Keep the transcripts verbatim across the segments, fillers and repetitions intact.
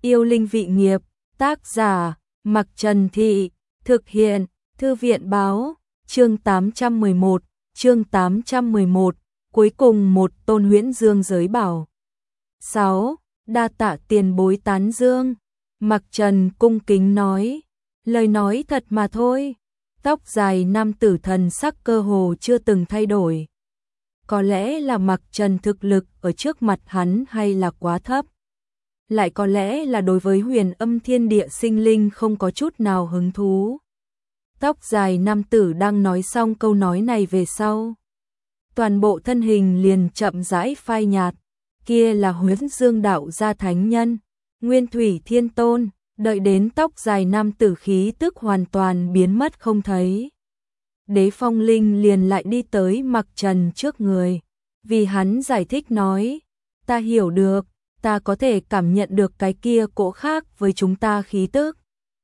Yêu linh vị nghiệp, tác giả, Mặc Trần Thị, thực hiện, Thư viện báo, chương tám trăm mười một, chương tám trăm mười một, cuối cùng một tôn huyễn dương giới bảo. sáu. Đa tạ tiền bối tán dương, Mặc Trần cung kính nói, lời nói thật mà thôi. Tóc dài nam tử thần sắc cơ hồ chưa từng thay đổi. Có lẽ là Mặc Trần thực lực ở trước mặt hắn hay là quá thấp. Lại có lẽ là đối với huyền âm thiên địa sinh linh không có chút nào hứng thú. Tóc dài nam tử đang nói xong câu nói này về sau. Toàn bộ thân hình liền chậm rãi phai nhạt. Kia là huyễn dương đạo gia thánh nhân, Nguyên Thủy Thiên Tôn. Đợi đến tóc dài nam tử khí tức hoàn toàn biến mất không thấy. Đế Phong Linh liền lại đi tới Mặc Trần trước người. Vì hắn giải thích nói, ta hiểu được, ta có thể cảm nhận được cái kia cỗ khác với chúng ta khí tức.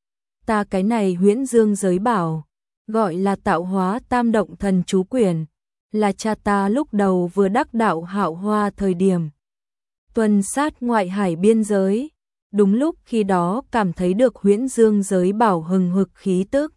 Ta cái này huyễn dương giới bảo, gọi là tạo hóa tam động thần chú quyển, là cha ta lúc đầu vừa đắc đạo hạo hoa thời điểm. Tuần sát ngoại hải biên giới, đúng lúc khi đó cảm thấy được huyễn dương giới bảo hừng hực khí tức.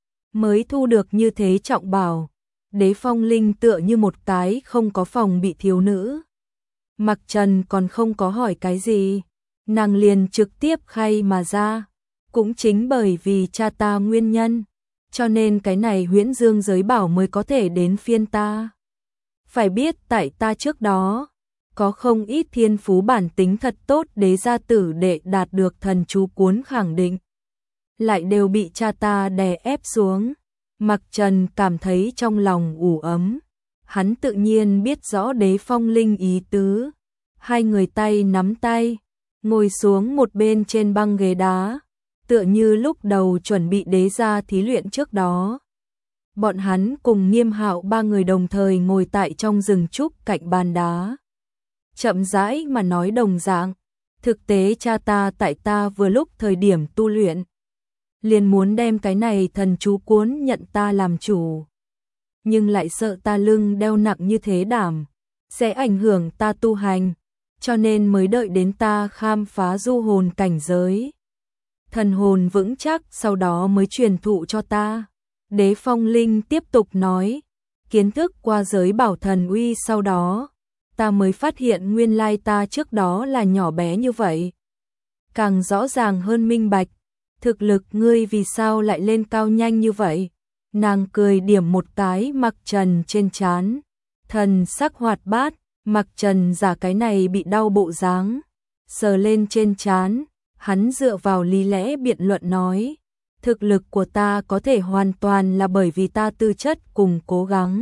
Mới thu được như thế trọng bảo, Đế Phong Linh tựa như một cái không có phòng bị thiếu nữ. Mặc Trần còn không có hỏi cái gì, nàng liền trực tiếp khay mà ra. Cũng chính bởi vì cha ta nguyên nhân, cho nên cái này huyễn dương giới bảo mới có thể đến phiên ta. Phải biết tại ta trước đó, có không ít thiên phú bản tính thật tốt đế gia tử đệ đạt được thần chú cuốn khẳng định. Lại đều bị cha ta đè ép xuống. Mặc Trần cảm thấy trong lòng ủ ấm. Hắn tự nhiên biết rõ Đế Phong Linh ý tứ. Hai người tay nắm tay, ngồi xuống một bên trên băng ghế đá, tựa như lúc đầu chuẩn bị đế gia thí luyện trước đó. Bọn hắn cùng Nghiêm Hạo ba người đồng thời ngồi tại trong rừng trúc cạnh bàn đá. Chậm rãi mà nói đồng dạng, thực tế cha ta tại ta vừa lúc thời điểm tu luyện, liền muốn đem cái này thần chú cuốn nhận ta làm chủ. Nhưng lại sợ ta lưng đeo nặng như thế đảm, sẽ ảnh hưởng ta tu hành, cho nên mới đợi đến ta khám phá du hồn cảnh giới. Thần hồn vững chắc sau đó mới truyền thụ cho ta. Đế Phong Linh tiếp tục nói, kiến thức qua giới bảo thần uy sau đó, ta mới phát hiện nguyên lai ta trước đó là nhỏ bé như vậy. Càng rõ ràng hơn minh bạch, thực lực ngươi vì sao lại lên cao nhanh như vậy. Nàng cười điểm một cái Mặc Trần trên trán, thần sắc hoạt bát. Mặc Trần giả cái này bị đau bộ dáng, sờ lên trên trán, hắn dựa vào lý lẽ biện luận nói, thực lực của ta có thể hoàn toàn là bởi vì ta tư chất cùng cố gắng.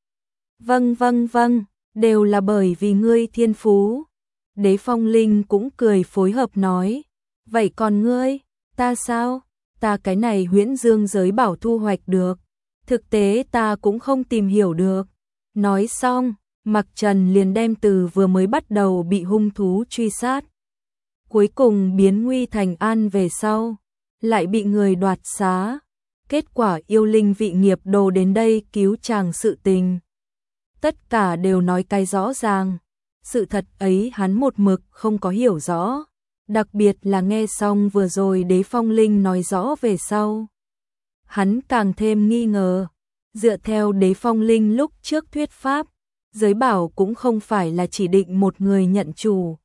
Vâng vâng vâng, đều là bởi vì ngươi thiên phú. Đế Phong Linh cũng cười phối hợp nói, vậy còn ngươi, ta sao? Ta cái này huyễn dương giới bảo thu hoạch được, thực tế ta cũng không tìm hiểu được. Nói xong, Mặc Trần liền đem từ vừa mới bắt đầu bị hung thú truy sát, cuối cùng biến nguy thành an về sau, lại bị người đoạt xá. Kết quả yêu linh vị nghiệp đồ đến đây cứu chàng sự tình. Tất cả đều nói cái rõ ràng, sự thật ấy hắn một mực không có hiểu rõ, đặc biệt là nghe xong vừa rồi Đế Phong Linh nói rõ về sau. Hắn càng thêm nghi ngờ, dựa theo Đế Phong Linh lúc trước thuyết pháp, giới bảo cũng không phải là chỉ định một người nhận chủ,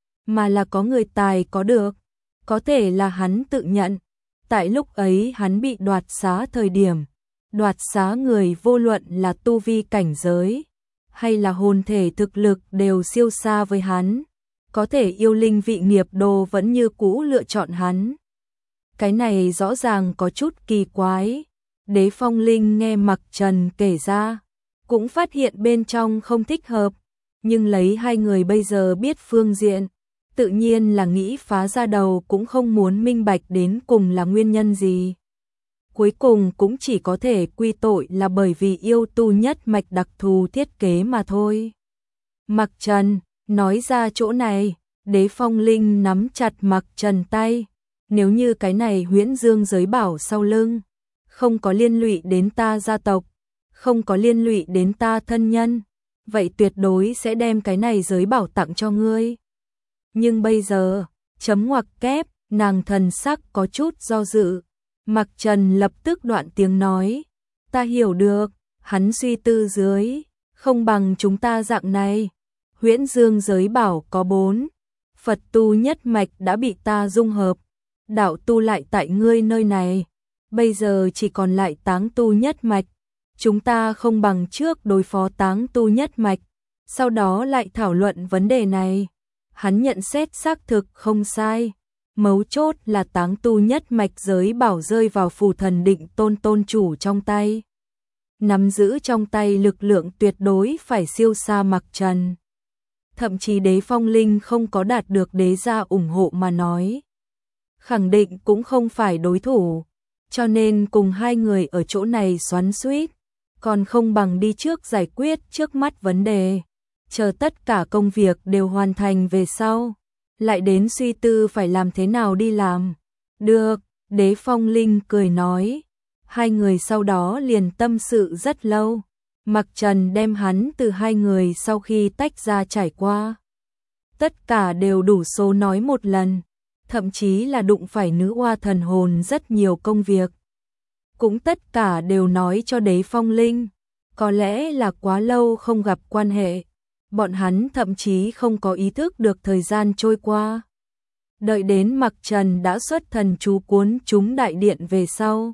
mà là có người tài có được, có thể là hắn tự nhận. Tại lúc ấy hắn bị đoạt xá thời điểm, đoạt xá người vô luận là tu vi cảnh giới, hay là hồn thể thực lực đều siêu xa với hắn, có thể yêu linh vị nghiệp đồ vẫn như cũ lựa chọn hắn. Cái này rõ ràng có chút kỳ quái. Đế Phong Linh nghe Mặc Trần kể ra, cũng phát hiện bên trong không thích hợp, nhưng lấy hai người bây giờ biết phương diện, tự nhiên là nghĩ phá ra đầu cũng không muốn minh bạch đến cùng là nguyên nhân gì. Cuối cùng cũng chỉ có thể quy tội là bởi vì yêu tu nhất mạch đặc thù thiết kế mà thôi. Mặc Trần, nói ra chỗ này, Đế Phong Linh nắm chặt Mặc Trần tay, nếu như cái này huyễn dương giới bảo sau lưng, không có liên lụy đến ta gia tộc, không có liên lụy đến ta thân nhân, vậy tuyệt đối sẽ đem cái này giới bảo tặng cho ngươi. Nhưng bây giờ, Chấm ngoặc kép, nàng thần sắc có chút do dự. Mặc Trần lập tức đoạn tiếng nói, ta hiểu được, hắn suy tư dưới, không bằng chúng ta dạng này. Huyễn Dương giới bảo có bốn, Phật tu nhất mạch đã bị ta dung hợp, đạo tu lại tại ngươi nơi này, bây giờ chỉ còn lại táng tu nhất mạch, chúng ta không bằng trước đối phó táng tu nhất mạch, sau đó lại thảo luận vấn đề này. Hắn nhận xét xác thực không sai, mấu chốt là táng tu nhất mạch giới bảo rơi vào phù thần định tôn tôn chủ trong tay. Nắm giữ trong tay lực lượng tuyệt đối phải siêu xa Mặc Trần. Thậm chí Đế Phong Linh không có đạt được đế gia ủng hộ mà nói, khẳng định cũng không phải đối thủ, cho nên cùng hai người ở chỗ này xoắn xuýt, còn không bằng đi trước giải quyết trước mắt vấn đề, chờ tất cả công việc đều hoàn thành về sau, lại đến suy tư phải làm thế nào đi làm. Được, Đế Phong Linh cười nói. Hai người sau đó liền tâm sự rất lâu. Mặc Trần đem hắn từ hai người sau khi tách ra trải qua. Tất cả đều đủ số nói một lần, thậm chí là đụng phải nữ oa thần hồn rất nhiều công việc. Cũng tất cả đều nói cho Đế Phong Linh, có lẽ là quá lâu không gặp quan hệ, bọn hắn thậm chí không có ý thức được thời gian trôi qua. Đợi đến Mặc Trần đã xuất thần chú cuốn chúng đại điện về sau,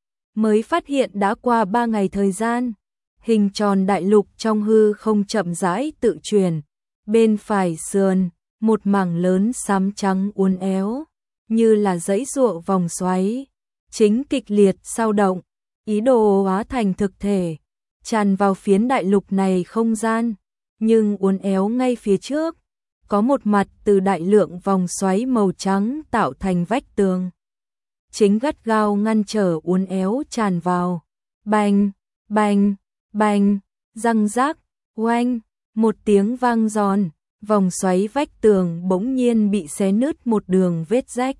mới phát hiện đã qua ba ngày thời gian. Hình tròn đại lục trong hư không chậm rãi tự chuyển, bên phải sườn, một mảng lớn xám trắng uốn éo, như là dãy giụa vòng xoáy, chính kịch liệt sao động, ý đồ hóa thành thực thể, tràn vào phiến đại lục này không gian, nhưng uốn éo ngay phía trước, có một mặt từ đại lượng vòng xoáy màu trắng tạo thành vách tường. Chính gắt gao ngăn trở uốn éo tràn vào, bành, bành, bành, răng rác, oanh, một tiếng vang giòn, vòng xoáy vách tường bỗng nhiên bị xé nứt một đường vết rách.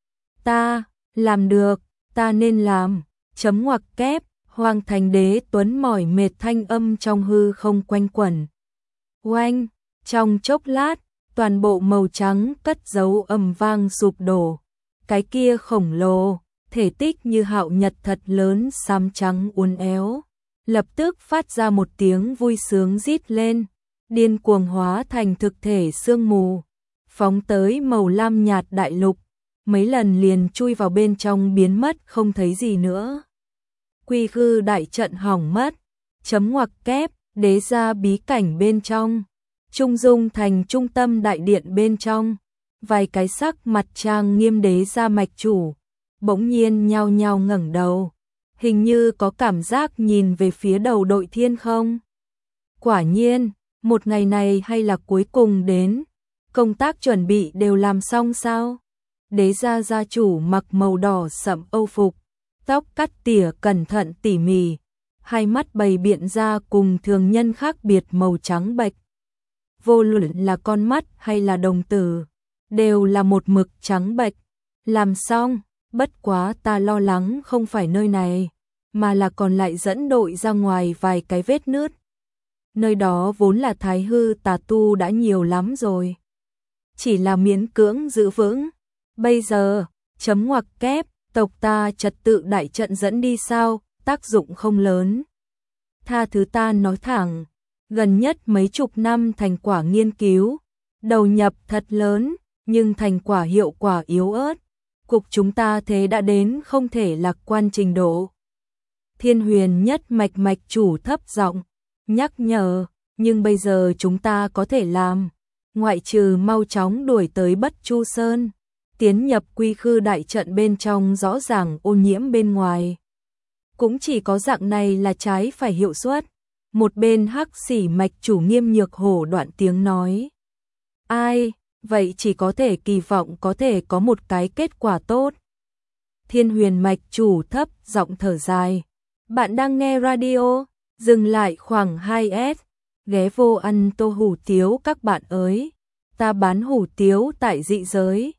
Ta, làm được, ta nên làm, chấm ngoặc kép, Hoàng Thành Đế Tuấn mỏi mệt thanh âm trong hư không quanh quẩn. Oanh, trong chốc lát, toàn bộ màu trắng cất giấu ầm vang sụp đổ. Cái kia khổng lồ, thể tích như hạo nhật thật lớn xám trắng uốn éo, lập tức phát ra một tiếng vui sướng rít lên, điên cuồng hóa thành thực thể sương mù, phóng tới màu lam nhạt đại lục, mấy lần liền chui vào bên trong biến mất không thấy gì nữa. Quy khư đại trận hỏng mất, chấm ngoặc kép, đế gia bí cảnh bên trong, Trung Dung thành trung tâm đại điện bên trong, vài cái sắc mặt trang nghiêm đế gia mạch chủ, bỗng nhiên nhao nhao ngẩng đầu, hình như có cảm giác nhìn về phía đầu đội thiên không. Quả nhiên, một ngày này hay là cuối cùng đến, công tác chuẩn bị đều làm xong sao? Đế gia gia chủ mặc màu đỏ sẫm âu phục, tóc cắt tỉa cẩn thận tỉ mỉ, hai mắt bày biện ra cùng thường nhân khác biệt màu trắng bệch. Vô luận là con mắt hay là đồng tử, đều là một mực trắng bệch. Làm xong, bất quá ta lo lắng không phải nơi này, mà là còn lại dẫn đội ra ngoài vài cái vết nứt. Nơi đó vốn là thái hư tà tu đã nhiều lắm rồi, chỉ là miễn cưỡng giữ vững. Bây giờ, chấm ngoặc kép, tộc ta trật tự đại trận dẫn đi sao, tác dụng không lớn. Tha thứ ta nói thẳng, gần nhất mấy chục năm thành quả nghiên cứu, đầu nhập thật lớn, nhưng thành quả hiệu quả yếu ớt. Cục chúng ta thế đã đến không thể lạc quan trình độ. Thiên Huyền nhất mạch mạch chủ thấp giọng nhắc nhở, nhưng bây giờ chúng ta có thể làm, ngoại trừ mau chóng đuổi tới Bất Chu Sơn, tiến nhập quy khư đại trận bên trong rõ ràng ô nhiễm bên ngoài. Cũng chỉ có dạng này là trái phải hiệu suất. Một bên hắc xỉ mạch chủ Nghiêm Nhược Hổ đoạn tiếng nói. Ai, vậy chỉ có thể kỳ vọng có thể có một cái kết quả tốt. Thiên Huyền mạch chủ thấp giọng thở dài. Bạn đang nghe radio, dừng lại khoảng hai S, ghé vô ăn tô hủ tiếu các bạn ơi. Ta bán hủ tiếu tại dị giới.